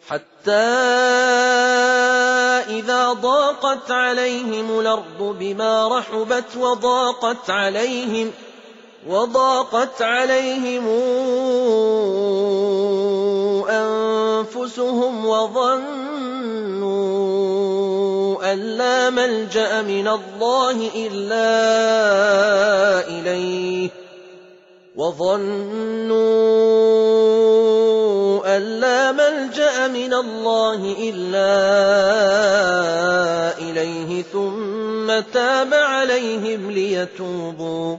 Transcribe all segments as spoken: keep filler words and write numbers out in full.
حتى إذا ضاقت عليهم الأرض بما رحبت وضاقت عليهم وضاقت عليهم أنفسهم وظنوا أن لا ملجأ من الله إلا إليه وظنوا أن لا ملجأ من الله إلا إليه ثم تاب عليهم ليتوبوا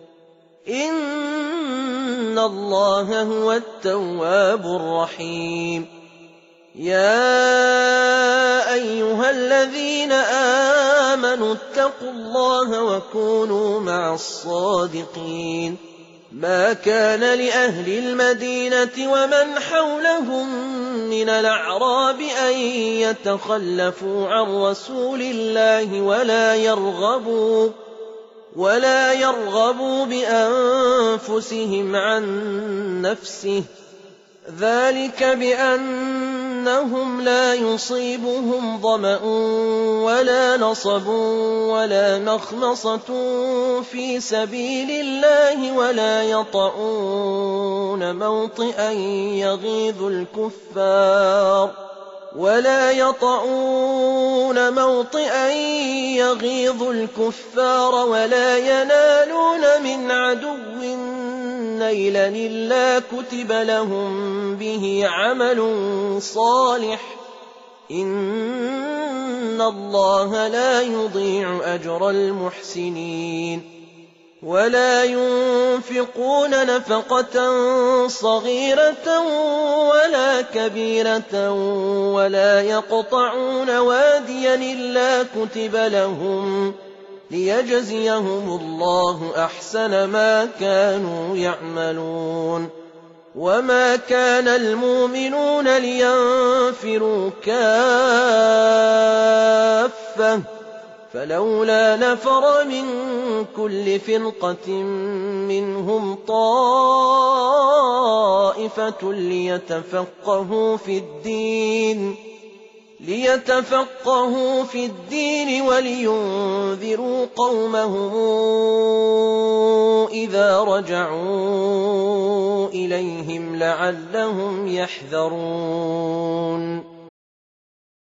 إن الله هو التواب الرحيم. يا أيها الذين آمنوا اتقوا الله وكونوا مع الصادقين. ما كان لأهل المدينة ومن حولهم من الأعراب أن يتخلفوا عن رسول الله ولا يرغبوا ولا يرغبوا بأنفسهم عن نفسه، ذلك بأنهم لا يصيبهم ظمأ ولا نصب ولا مخمصة في سبيل الله ولا يطؤون موطئا يغيظ الكفار ولا يطؤون موطئا يغيظ الكفار ولا ينالون من عدو نيلا إلا كتب لهم به عمل صالح إن الله لا يضيع أجر المحسنين. ولا ينفقون نفقة صغيرة ولا كبيرة ولا يقطعون واديا إلا كتب لهم ليجزيهم الله أحسن ما كانوا يعملون. وما كان المؤمنون لينفروا كافة فلولا نفر من كل فرقة منهم طائفة ليتفقهوا في الدين ليتفقهوا في الدين ولينذروا قومهم إذا رجعوا إليهم لعلهم يحذرون.